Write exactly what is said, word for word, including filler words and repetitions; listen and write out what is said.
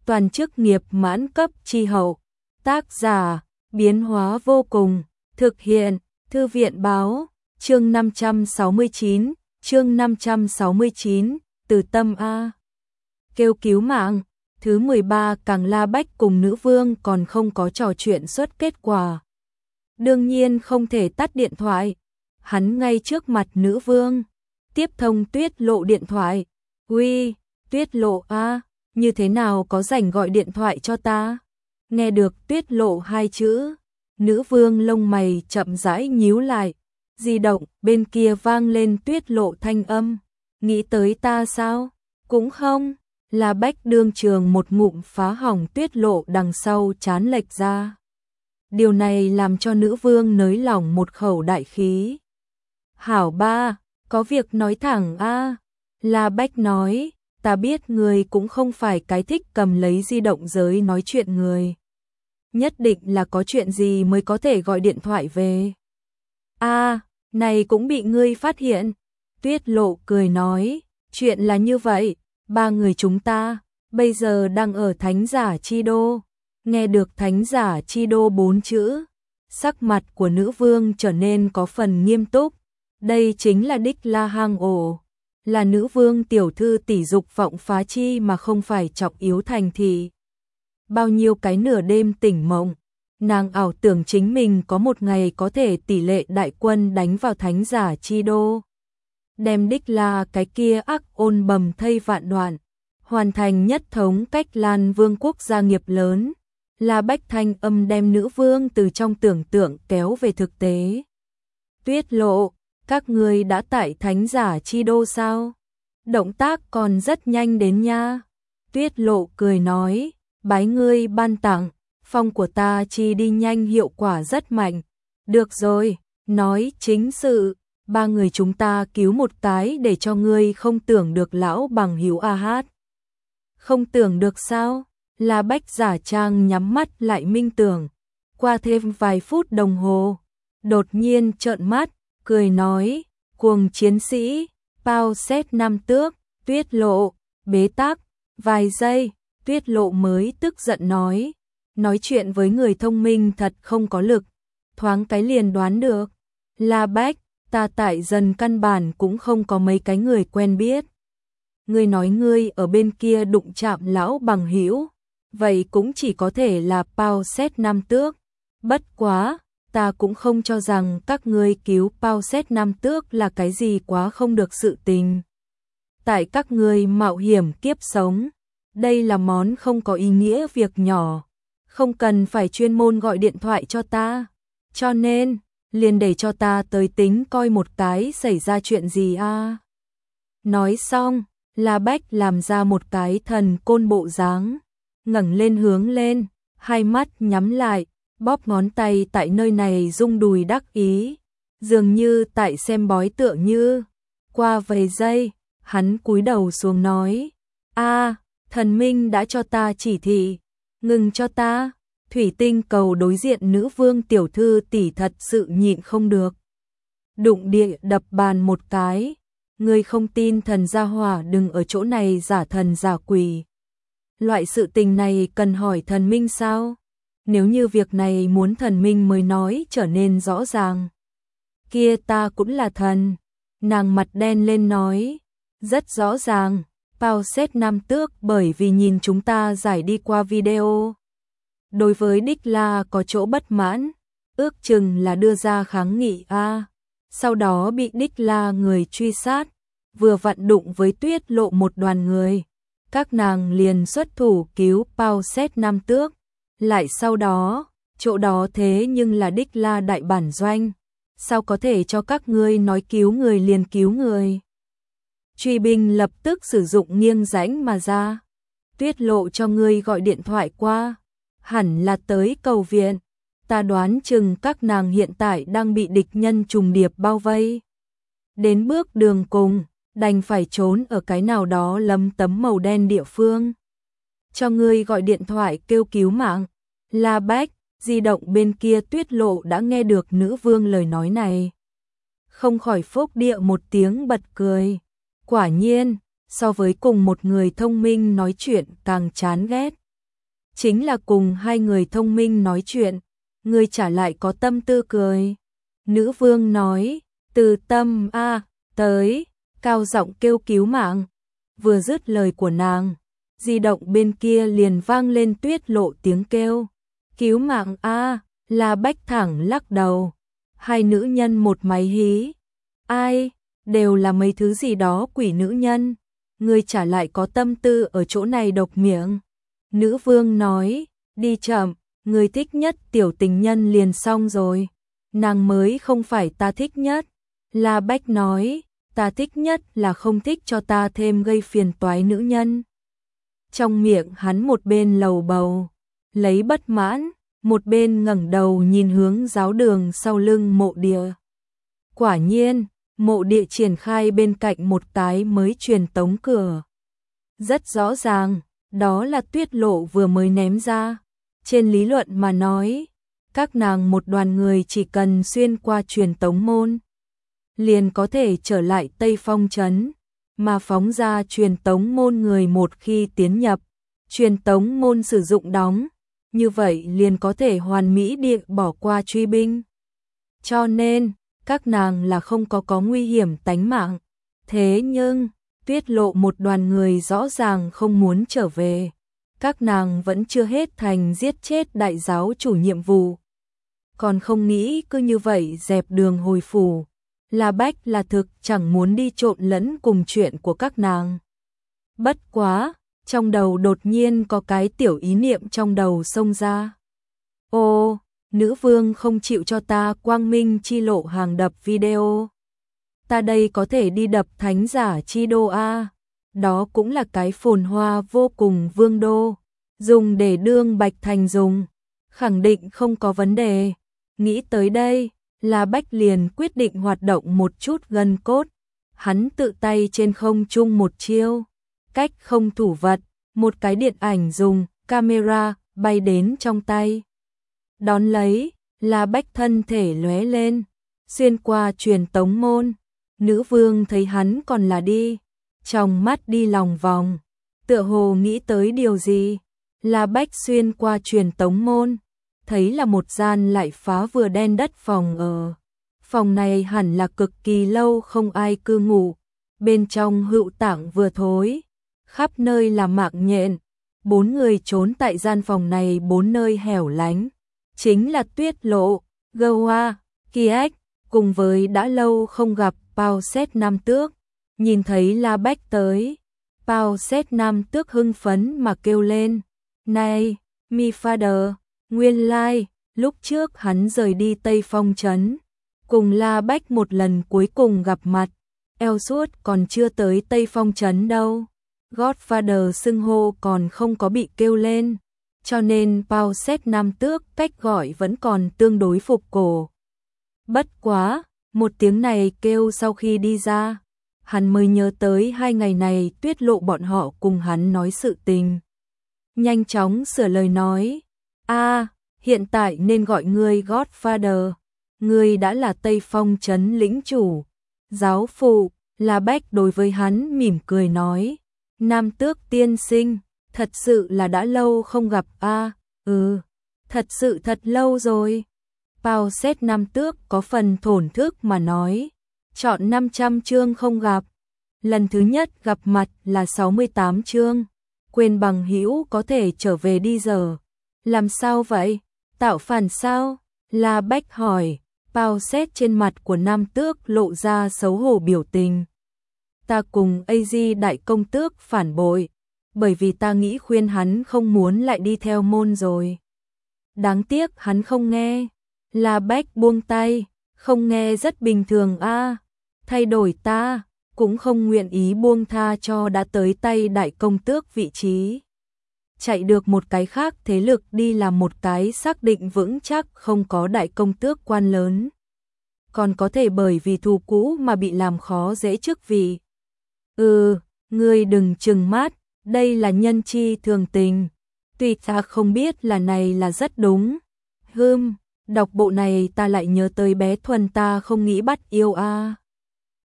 toàn chức nghiệp mãn cấp chi hậu. Tác giả, biến hóa vô cùng, thực hiện, Thư viện báo, chương năm trăm sáu mươi chín, chương năm trăm sáu mươi chín, từ tâm A. Kêu cứu mạng, thứ mười ba Càng La Bách cùng nữ vương còn không có trò chuyện xuất kết quả. Đương nhiên không thể tắt điện thoại, hắn ngay trước mặt nữ vương, tiếp thông Tuyết Lộ điện thoại. Uy, Tuyết Lộ a, như thế nào có rảnh gọi điện thoại cho ta? Nghe được Tuyết Lộ hai chữ, nữ vương lông mày chậm rãi nhíu lại, di động bên kia vang lên Tuyết Lộ thanh âm, nghĩ tới ta sao? Cũng không, La Bách đương trường một ngụm phá hỏng Tuyết Lộ đằng sau chán lệch ra. Điều này làm cho nữ vương nới lỏng một khẩu đại khí. Hảo ba, có việc nói thẳng a. La Bách nói, ta biết người cũng không phải cái thích cầm lấy di động giới nói chuyện người. Nhất định là có chuyện gì mới có thể gọi điện thoại về. A, này cũng bị ngươi phát hiện. Tuyết Lộ cười nói, chuyện là như vậy, ba người chúng ta bây giờ đang ở Thánh Giả Chi Đô. Nghe được Thánh Giả Chi Đô bốn chữ, sắc mặt của nữ vương trở nên có phần nghiêm túc. Đây chính là đích la hang ổ, là nữ vương tiểu thư tỷ dục vọng phá chi mà không phải trọng yếu thành thị. Bao nhiêu cái nửa đêm tỉnh mộng, nàng ảo tưởng chính mình có một ngày có thể tỷ lệ đại quân đánh vào Thánh Giả Chi Đô, đem đích la cái kia ác ôn bầm thây vạn đoạn, hoàn thành nhất thống cách Lan Vương quốc gia nghiệp lớn. La Bách thanh âm đem nữ vương từ trong tưởng tượng kéo về thực tế. Tuyết Lộ, các ngươi đã tại Thánh Giả Chi Đô sao? Động tác còn rất nhanh đến nha. Tuyết Lộ cười nói, bái ngươi ban tặng, phong của ta chi đi nhanh hiệu quả rất mạnh. Được rồi, nói chính sự, ba người chúng ta cứu một cái để cho ngươi không tưởng được lão bằng hữu a hát. Không tưởng được sao? La Bách giả trang nhắm mắt lại minh tưởng. Qua thêm vài phút đồng hồ, đột nhiên trợn mắt, cười nói, cuồng chiến sĩ, Pao Xét Nam Tước, Tuyết Lộ, bế tắc, vài giây, Tuyết Lộ mới tức giận nói, nói chuyện với người thông minh thật không có lực, thoáng cái liền đoán được. La Bách, ta tại dần căn bản cũng không có mấy cái người quen biết. Ngươi nói ngươi ở bên kia đụng chạm lão bằng hữu, vậy cũng chỉ có thể là Pao Xét Nam Tước. Bất quá, ta cũng không cho rằng các ngươi cứu Pao Xét Nam Tước là cái gì quá không được sự tình. Tại các ngươi mạo hiểm kiếp sống, đây là món không có ý nghĩa việc nhỏ, không cần phải chuyên môn gọi điện thoại cho ta. Cho nên, liền để cho ta tới tính coi một cái xảy ra chuyện gì a. Nói xong, La Bách làm ra một cái thần côn bộ dáng, ngẩng lên hướng lên, hai mắt nhắm lại, bóp ngón tay tại nơi này rung đùi đắc ý, dường như tại xem bói tựa như. Qua vài giây, hắn cúi đầu xuống nói, a, thần minh đã cho ta chỉ thị, ngừng cho ta. Thủy tinh cầu đối diện nữ vương tiểu thư tỷ thật sự nhịn không được, đụng địa đập bàn một cái. Ngươi không tin thần gia hỏa đừng ở chỗ này giả thần giả quỷ. Loại sự tình này cần hỏi thần minh sao? Nếu như việc này muốn thần minh mới nói trở nên rõ ràng. Kia ta cũng là thần. Nàng mặt đen lên nói, rất rõ ràng, Pao Xét Nam Tước bởi vì nhìn chúng ta giải đi qua video. Đối với đích la có chỗ bất mãn, ước chừng là đưa ra kháng nghị a. Sau đó bị đích la người truy sát, vừa vặn đụng với Tuyết Lộ một đoàn người. Các nàng liền xuất thủ cứu Pao Xét Nam Tước. Lại sau đó, chỗ đó thế nhưng là đích la đại bản doanh. Sao có thể cho các ngươi nói cứu người liền cứu người? Truy binh lập tức sử dụng nghiêng rãnh mà ra. Tuyết Lộ cho ngươi gọi điện thoại qua, hẳn là tới cầu viện. Ta đoán chừng các nàng hiện tại đang bị địch nhân trùng điệp bao vây. Đến bước đường cùng, đành phải trốn ở cái nào đó lấm tấm màu đen địa phương. Cho ngươi gọi điện thoại kêu cứu mạng. La Bách, di động bên kia Tuyết Lộ đã nghe được nữ vương lời nói này. Không khỏi phốc địa một tiếng bật cười. Quả nhiên, so với cùng một người thông minh nói chuyện càng chán ghét, chính là cùng hai người thông minh nói chuyện, người trả lại có tâm tư cười. Nữ vương nói, từ tâm a, tới, cao giọng kêu cứu mạng. Vừa dứt lời của nàng, di động bên kia liền vang lên Tuyết Lộ tiếng kêu. Cứu mạng a, La Bách thẳng lắc đầu. Hai nữ nhân một máy hí. Ai, đều là mấy thứ gì đó quỷ nữ nhân. Người trả lại có tâm tư ở chỗ này độc miệng. Nữ vương nói, đi chậm, người thích nhất tiểu tình nhân liền xong rồi. Nàng mới không phải ta thích nhất. La Bách nói, ta thích nhất là không thích cho ta thêm gây phiền toái nữ nhân. Trong miệng hắn một bên lầu bầu, lấy bất mãn, một bên ngẩng đầu nhìn hướng giáo đường sau lưng mộ địa. Quả nhiên, mộ địa triển khai bên cạnh một cái mới truyền tống cửa. Rất rõ ràng, đó là Tuyết Lộ vừa mới ném ra. Trên lý luận mà nói, các nàng một đoàn người chỉ cần xuyên qua truyền tống môn, liền có thể trở lại Tây Phong trấn, mà phóng ra truyền tống môn người một khi tiến nhập, truyền tống môn sử dụng đóng, như vậy liền có thể hoàn mỹ địa bỏ qua truy binh. Cho nên, các nàng là không có có nguy hiểm tánh mạng. Thế nhưng, Tuyết Lộ một đoàn người rõ ràng không muốn trở về. Các nàng vẫn chưa hết thành giết chết đại giáo chủ nhiệm vụ. Còn không nghĩ cứ như vậy dẹp đường hồi phủ. La Bách là thực chẳng muốn đi trộn lẫn cùng chuyện của các nàng. Bất quá, trong đầu đột nhiên có cái tiểu ý niệm trong đầu xông ra. Ô, nữ vương không chịu cho ta quang minh chi lộ hàng đập video. Ta đây có thể đi đập thánh giả chi đô a. Đó cũng là cái phồn hoa vô cùng vương đô. Dùng để đương Bạch Thành dùng. Khẳng định không có vấn đề. Nghĩ tới đây, La Bách liền quyết định hoạt động một chút gân cốt. Hắn tự tay trên không trung một chiêu. Cách không thủ vật, một cái điện ảnh dùng, camera, bay đến trong tay. Đón lấy, La Bách thân thể lóe lên, xuyên qua truyền tống môn. Nữ vương thấy hắn còn là đi, trong mắt đi lòng vòng, tựa hồ nghĩ tới điều gì. La Bách xuyên qua truyền tống môn, thấy là một gian lại phá vừa đen đất phòng ở. Phòng này hẳn là cực kỳ lâu không ai cư ngụ, bên trong hữu tảng vừa thối, khắp nơi là mạng nhện. Bốn người trốn tại gian phòng này bốn nơi hẻo lánh, chính là Tuyết Lộ, Gơ Hoa, Kiếc, cùng với đã lâu không gặp Pao Xét Nam Tước. Nhìn thấy La Bách tới, Pao Xét Nam Tước hưng phấn mà kêu lên, này, mi father, nguyên lai, like, lúc trước hắn rời đi Tây Phong trấn, cùng La Bách một lần cuối cùng gặp mặt, eo suốt còn chưa tới Tây Phong trấn đâu. Godfather xưng hô còn không có bị kêu lên, cho nên Pao Xét Nam Tước cách gọi vẫn còn tương đối phục cổ. Bất quá, một tiếng này kêu sau khi đi ra, hắn mới nhớ tới hai ngày này Tuyết Lộ bọn họ cùng hắn nói sự tình. Nhanh chóng sửa lời nói, a à, hiện tại nên gọi ngươi Godfather, ngươi đã là Tây Phong trấn lĩnh chủ, giáo phụ. La Bách đối với hắn mỉm cười nói, Nam Tước tiên sinh, thật sự là đã lâu không gặp a. À, ừ, thật sự thật lâu rồi. Pao Xét Nam Tước có phần thổn thức mà nói, chọn năm trăm chương không gặp, lần thứ nhất gặp mặt là sáu mươi tám chương, quên bằng hữu có thể trở về đi giờ. Làm sao vậy? Tạo phản sao? La Bách hỏi. Pao Xét trên mặt của Nam Tước lộ ra xấu hổ biểu tình. Ta cùng a giê đại công tước phản bội, bởi vì ta nghĩ khuyên hắn không muốn lại đi theo môn rồi. Đáng tiếc hắn không nghe. La Bách buông tay, không nghe rất bình thường a. À, thay đổi ta, cũng không nguyện ý buông tha cho đã tới tay đại công tước vị trí. Chạy được một cái khác thế lực đi làm một cái xác định vững chắc không có đại công tước quan lớn. Còn có thể bởi vì thù cũ mà bị làm khó dễ chức vị. Ừ, ngươi đừng trừng mắt, đây là nhân chi thường tình. Tuy ta không biết là này là rất đúng. Hừm, đọc bộ này ta lại nhớ tới bé Thuần ta không nghĩ bắt yêu a. À.